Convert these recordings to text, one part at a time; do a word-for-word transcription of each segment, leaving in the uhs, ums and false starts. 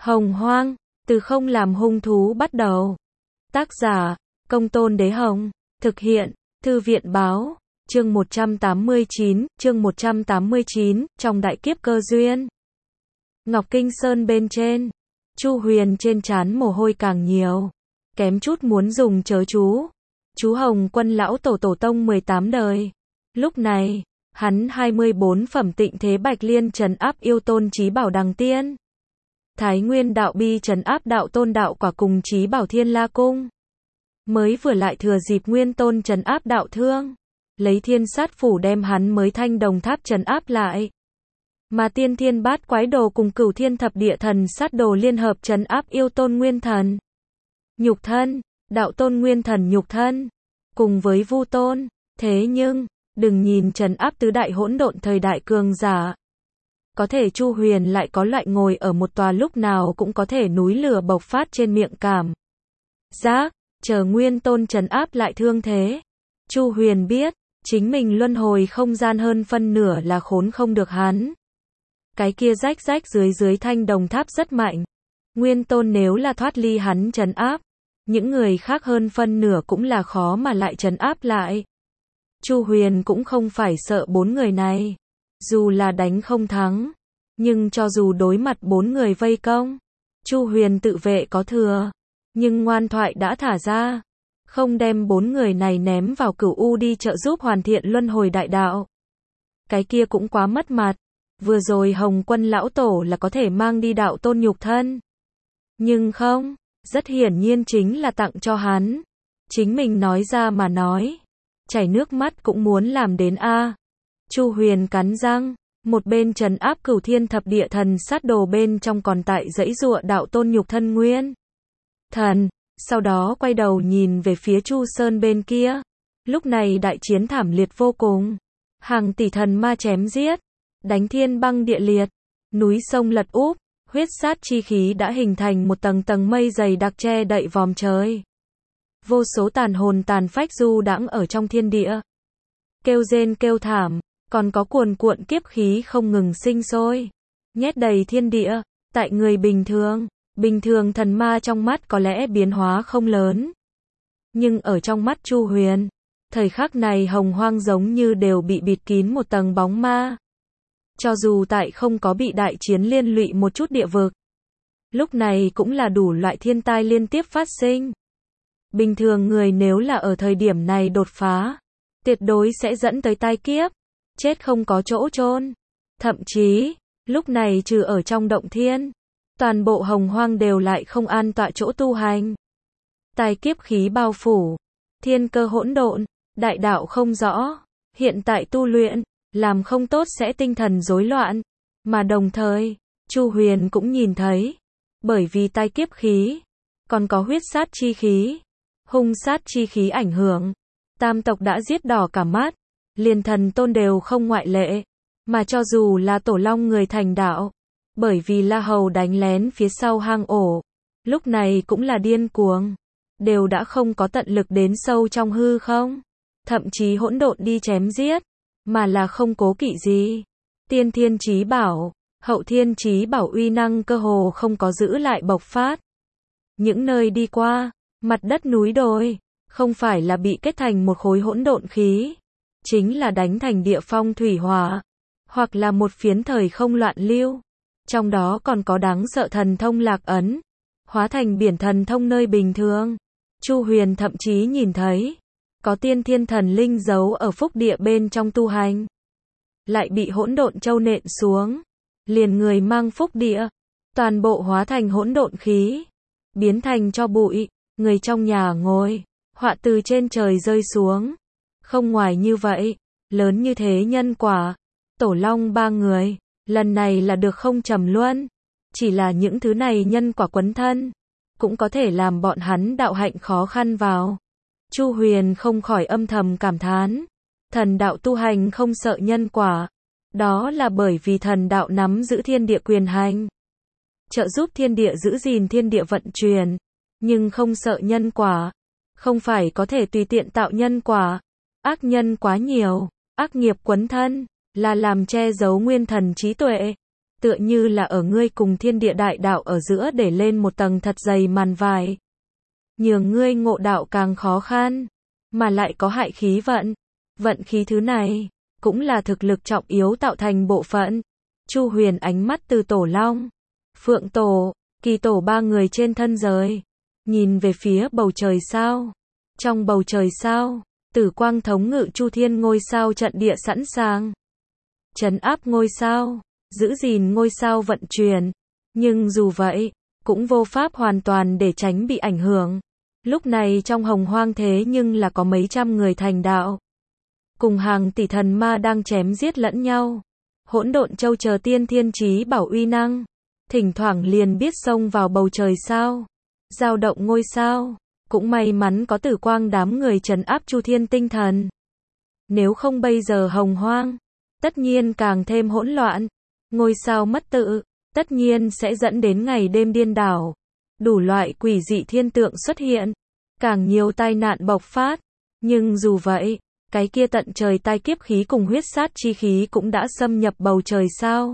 Hồng Hoang, từ không làm hung thú bắt đầu. Tác giả, Công Tôn Đế Hồng. Thực hiện, Thư viện Báo. Chương một trăm tám mươi chín, chương một trăm tám mươi chín, trong đại kiếp cơ duyên. Ngọc Kinh Sơn bên trên, Chu Huyền trên trán mồ hôi càng nhiều, kém chút muốn dùng chớ chú. Chú Hồng Quân lão tổ tổ tông mười tám đời. Lúc này, hắn hai mươi bốn phẩm tịnh thế bạch liên trấn áp yêu tôn chí bảo đằng tiên. Thái Nguyên đạo bi trấn áp đạo tôn đạo quả cùng chí bảo thiên la cung. Mới vừa lại thừa dịp nguyên tôn trấn áp đạo thương. Lấy thiên sát phủ đem hắn mới thanh đồng tháp trấn áp lại. Mà tiên thiên bát quái đồ cùng cửu thiên thập địa thần sát đồ liên hợp trấn áp yêu tôn nguyên thần. Nhục thân, đạo tôn nguyên thần nhục thân. Cùng với vu tôn. Thế nhưng, đừng nhìn trấn áp tứ đại hỗn độn thời đại cường giả. Có thể Chu Huyền lại có loại ngồi ở một tòa lúc nào cũng có thể núi lửa bộc phát trên miệng cảm giác, chờ nguyên tôn trấn áp lại thương thế. Chu Huyền biết, chính mình luân hồi không gian hơn phân nửa là khốn không được hắn. Cái kia rách rách dưới dưới thanh đồng tháp rất mạnh. Nguyên tôn nếu là thoát ly hắn trấn áp, những người khác hơn phân nửa cũng là khó mà lại trấn áp lại. Chu Huyền cũng không phải sợ bốn người này. Dù là đánh không thắng, nhưng cho dù đối mặt bốn người vây công, Chu Huyền tự vệ có thừa, nhưng ngoan thoại đã thả ra, không đem bốn người này ném vào cửu u đi trợ giúp hoàn thiện luân hồi đại đạo. Cái kia cũng quá mất mặt. Vừa rồi Hồng Quân lão tổ là có thể mang đi đạo tôn nhục thân, nhưng không, rất hiển nhiên chính là tặng cho hắn. Chính mình nói ra mà nói, chảy nước mắt cũng muốn làm đến a. Chu Huyền cắn răng, một bên trấn áp cửu thiên thập địa thần sát đồ bên trong còn tại dãy giụa đạo tôn nhục thân nguyên thần, sau đó quay đầu nhìn về phía Chu Sơn bên kia. Lúc này đại chiến thảm liệt vô cùng, hàng tỷ thần ma chém giết, đánh thiên băng địa liệt, núi sông lật úp, huyết sát chi khí đã hình thành một tầng tầng mây dày đặc che đậy vòm trời. Vô số tàn hồn tàn phách du đãng ở trong thiên địa, kêu rên kêu thảm. Còn có cuồn cuộn kiếp khí không ngừng sinh sôi, nhét đầy thiên địa. Tại người bình thường, bình thường thần ma trong mắt có lẽ biến hóa không lớn. Nhưng ở trong mắt Chu Huyền, thời khắc này hồng hoang giống như đều bị bịt kín một tầng bóng ma. Cho dù tại không có bị đại chiến liên lụy một chút địa vực, lúc này cũng là đủ loại thiên tai liên tiếp phát sinh. Bình thường người nếu là ở thời điểm này đột phá, tuyệt đối sẽ dẫn tới tai kiếp. Chết không có chỗ chôn. Thậm chí, lúc này trừ ở trong động thiên, toàn bộ hồng hoang đều lại không an tọa chỗ tu hành. Tai kiếp khí bao phủ, thiên cơ hỗn độn, đại đạo không rõ, hiện tại tu luyện, làm không tốt sẽ tinh thần rối loạn. Mà đồng thời, Chu Huyền cũng nhìn thấy, bởi vì tai kiếp khí, còn có huyết sát chi khí, hung sát chi khí ảnh hưởng, tam tộc đã giết đỏ cả mắt. Liền thần tôn đều không ngoại lệ, mà cho dù là tổ long người thành đạo, bởi vì La Hầu đánh lén phía sau hang ổ, lúc này cũng là điên cuồng, đều đã không có tận lực đến sâu trong hư không, thậm chí hỗn độn đi chém giết, mà là không cố kỵ gì. Tiên thiên chí bảo, hậu thiên chí bảo uy năng cơ hồ không có giữ lại bộc phát. Những nơi đi qua, mặt đất núi đồi, không phải là bị kết thành một khối hỗn độn khí, chính là đánh thành địa phong thủy hỏa, hoặc là một phiến thời không loạn lưu. Trong đó còn có đáng sợ thần thông lạc ấn, hóa thành biển thần thông nơi bình thường. Chu Huyền thậm chí nhìn thấy, có tiên thiên thần linh giấu ở phúc địa bên trong tu hành, lại bị hỗn độn châu nện xuống, liền người mang phúc địa, toàn bộ hóa thành hỗn độn khí, biến thành cho bụi, người trong nhà ngồi, họa từ trên trời rơi xuống. Không ngoài như vậy, lớn như thế nhân quả, tổ long ba người, lần này là được không trầm luân. Chỉ là những thứ này nhân quả quấn thân, cũng có thể làm bọn hắn đạo hạnh khó khăn vào. Chu Huyền không khỏi âm thầm cảm thán, thần đạo tu hành không sợ nhân quả, đó là bởi vì thần đạo nắm giữ thiên địa quyền hành, trợ giúp thiên địa giữ gìn thiên địa vận chuyển, nhưng không sợ nhân quả, không phải có thể tùy tiện tạo nhân quả. Ác nhân quá nhiều, ác nghiệp quấn thân, là làm che giấu nguyên thần trí tuệ. tựa như là ở ngươi cùng thiên địa đại đạo ở giữa để lên một tầng thật dày màn vải. Nhường ngươi ngộ đạo càng khó khăn, mà lại có hại khí vận. Vận khí thứ này, cũng là thực lực trọng yếu tạo thành bộ phận. Chu Huyền ánh mắt từ Tổ Long, Phượng Tổ, Kỳ Tổ ba người trên thân rời, nhìn về phía bầu trời sao. Trong bầu trời sao, Tử quang thống ngự Chu Thiên ngôi sao trận địa sẵn sàng trấn áp ngôi sao, giữ gìn ngôi sao vận chuyển. Nhưng dù vậy, cũng vô pháp hoàn toàn để tránh bị ảnh hưởng. Lúc này trong hồng hoang thế nhưng là có mấy trăm người thành đạo, cùng hàng tỷ thần ma đang chém giết lẫn nhau. Hỗn độn châu chờ tiên thiên chí bảo uy năng, thỉnh thoảng liền biết xông vào bầu trời sao, dao động ngôi sao. Cũng may mắn có Tử quang đám người trấn áp Chu Thiên tinh thần. Nếu không bây giờ hồng hoang, tất nhiên càng thêm hỗn loạn. Ngôi sao mất tự, tất nhiên sẽ dẫn đến ngày đêm điên đảo. Đủ loại quỷ dị thiên tượng xuất hiện, càng nhiều tai nạn bộc phát. Nhưng dù vậy, cái kia tận trời tai kiếp khí cùng huyết sát chi khí cũng đã xâm nhập bầu trời sao.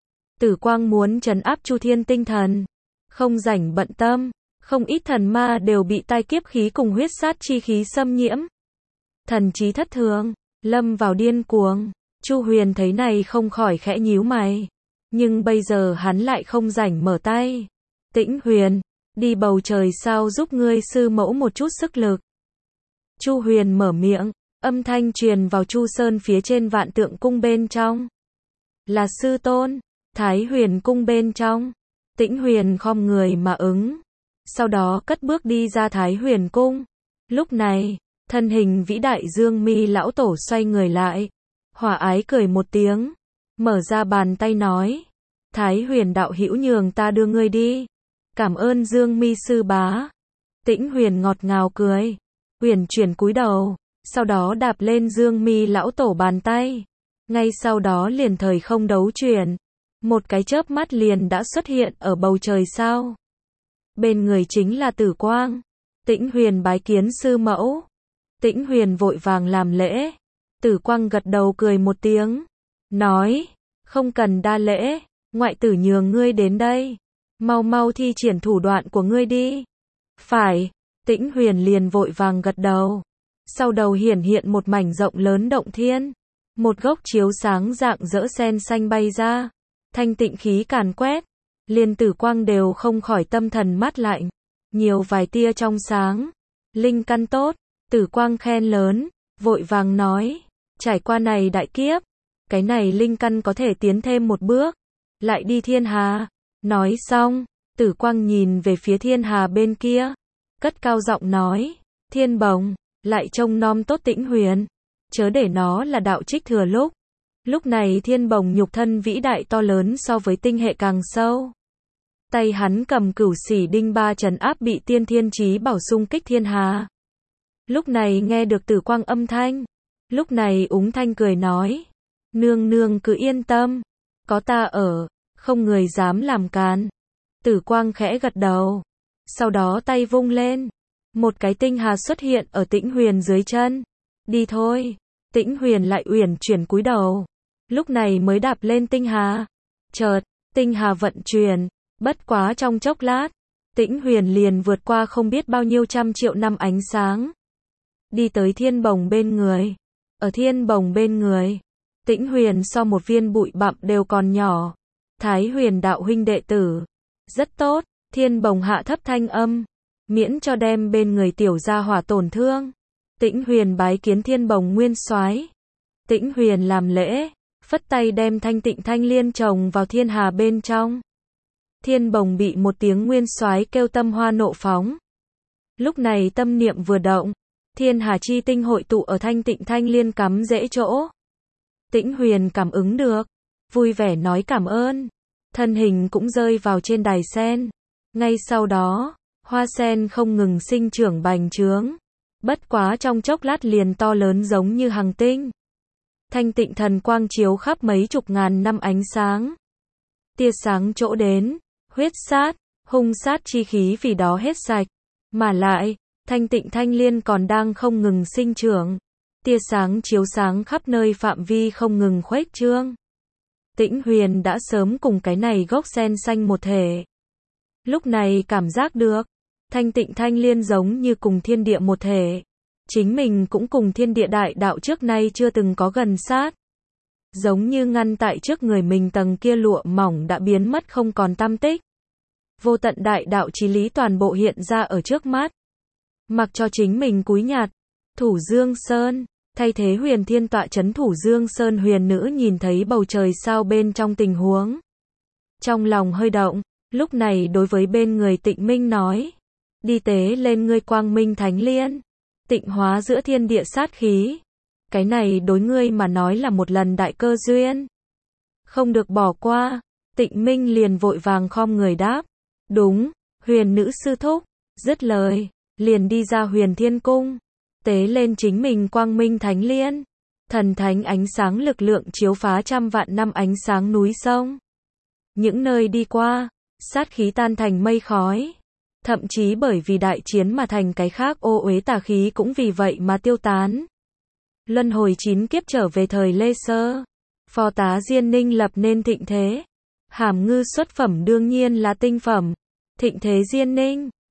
Tử quang muốn trấn áp Chu Thiên tinh thần, không rảnh bận tâm. Không ít thần ma đều bị tai kiếp khí cùng huyết sát chi khí xâm nhiễm. Thần trí thất thường, lâm vào điên cuồng. Chu Huyền thấy này không khỏi khẽ nhíu mày. Nhưng bây giờ hắn lại không rảnh mở tay. Tĩnh Huyền, đi bầu trời sao giúp ngươi sư mẫu một chút sức lực. Chu Huyền mở miệng, âm thanh truyền vào Chu Sơn phía trên Vạn Tượng cung bên trong. Là sư tôn, Thái Huyền cung bên trong. Tĩnh Huyền khom người mà ứng. Sau đó cất bước đi ra Thái Huyền cung. Lúc này, thân hình vĩ đại Dương Mi lão tổ xoay người lại, hòa ái cười một tiếng, mở ra bàn tay nói: Thái Huyền đạo hữu nhường ta đưa ngươi đi. Cảm ơn Dương Mi sư bá. Tĩnh Huyền ngọt ngào cười, huyền chuyển cúi đầu, sau đó đạp lên Dương Mi lão tổ bàn tay. Ngay sau đó liền thời không đấu chuyển, một cái chớp mắt liền đã xuất hiện ở bầu trời sao. Bên người chính là Tử quang. Tĩnh Huyền bái kiến sư mẫu. Tĩnh Huyền vội vàng làm lễ. Tử quang gật đầu cười một tiếng, nói: không cần đa lễ, ngoại tử nhường ngươi đến đây, mau mau thi triển thủ đoạn của ngươi đi. Phải. Tĩnh Huyền liền vội vàng gật đầu. Sau đầu hiển hiện một mảnh rộng lớn động thiên, một gốc chiếu sáng dạng dỡ sen xanh bay ra, thanh tịnh khí càn quét. Liên Tử quang đều không khỏi tâm thần mát lạnh, nhiều vài tia trong sáng. Linh căn tốt. Tử quang khen lớn, vội vàng nói: trải qua này đại kiếp, cái này linh căn có thể tiến thêm một bước, lại đi thiên hà. Nói xong, Tử quang nhìn về phía thiên hà bên kia, cất cao giọng nói: Thiên bồng, lại trông nom tốt Tĩnh Huyền, chớ để nó là đạo trích thừa lúc. Lúc này Thiên bồng nhục thân vĩ đại to lớn so với tinh hệ càng sâu. Tay hắn cầm cửu xỉ đinh ba trấn áp bị tiên thiên chí bảo xung kích thiên hà. Lúc này nghe được Tử quang âm thanh, lúc này úng thanh cười nói: nương nương cứ yên tâm, có ta ở, không người dám làm càn. Tử quang khẽ gật đầu, sau đó tay vung lên, một cái tinh hà xuất hiện ở Tĩnh Huyền dưới chân. Đi thôi. Tĩnh Huyền lại uyển chuyển cúi đầu, lúc này mới đạp lên tinh hà. Chợt, tinh hà vận chuyển, bất quá trong chốc lát, Tĩnh Huyền liền vượt qua không biết bao nhiêu trăm triệu năm ánh sáng, đi tới Thiên bồng bên người. Ở Thiên bồng bên người, Tĩnh Huyền so một viên bụi bặm đều còn nhỏ. Thái Huyền đạo huynh đệ tử, rất tốt. Thiên bồng hạ thấp thanh âm, miễn cho đem bên người tiểu gia hỏa tổn thương. Tĩnh Huyền bái kiến Thiên bồng nguyên soái. Tĩnh Huyền làm lễ, phất tay đem thanh tịnh thanh liên trồng vào thiên hà bên trong. Thiên bồng bị một tiếng nguyên soái kêu tâm hoa nộ phóng. Lúc này tâm niệm vừa động, thiên hà chi tinh hội tụ ở thanh tịnh thanh liên cắm rễ chỗ. Tĩnh Huyền cảm ứng được, vui vẻ nói cảm ơn. Thân hình cũng rơi vào trên đài sen. Ngay sau đó, hoa sen không ngừng sinh trưởng bành trướng. Bất quá trong chốc lát liền to lớn giống như hằng tinh. Thanh tịnh thần quang chiếu khắp mấy chục ngàn năm ánh sáng. Tia sáng chỗ đến, huyết sát, hung sát chi khí vì đó hết sạch. Mà lại, thanh tịnh thanh liên còn đang không ngừng sinh trưởng. Tia sáng chiếu sáng khắp nơi phạm vi không ngừng khuếch trương. Tĩnh Huyền đã sớm cùng cái này gốc sen xanh một thể. Lúc này cảm giác được, thanh tịnh thanh liên giống như cùng thiên địa một thể. Chính mình cũng cùng thiên địa đại đạo trước nay chưa từng có gần sát. Giống như ngăn tại trước người mình tầng kia lụa mỏng đã biến mất không còn tăm tích. Vô tận đại đạo chí lý toàn bộ hiện ra ở trước mắt. Mặc cho chính mình cúi nhặt, Thủ Dương Sơn, thay thế Huyền Thiên tọa chấn Thủ Dương Sơn huyền nữ nhìn thấy bầu trời sao bên trong tình huống. Trong lòng hơi động, lúc này đối với bên người Tịnh Minh nói. Đi tế lên ngươi quang minh thánh liên. Tịnh hóa giữa thiên địa sát khí. Cái này đối ngươi mà nói là một lần đại cơ duyên. Không được bỏ qua. Tịnh Minh liền vội vàng khom người đáp. Đúng, huyền nữ sư thúc. Dứt lời, liền đi ra Huyền Thiên Cung. Tế lên chính mình quang minh thánh liên. Thần thánh ánh sáng lực lượng chiếu phá trăm vạn năm ánh sáng núi sông. Những nơi đi qua, sát khí tan thành mây khói. Thậm chí bởi vì đại chiến mà thành cái khác ô uế tà khí cũng vì vậy mà tiêu tán. Luân hồi chín kiếp trở về thời Lê Sơ. Phó tá Diên Ninh lập nên thịnh thế. Hàm ngư xuất phẩm đương nhiên là tinh phẩm. Thịnh thế Diên Ninh.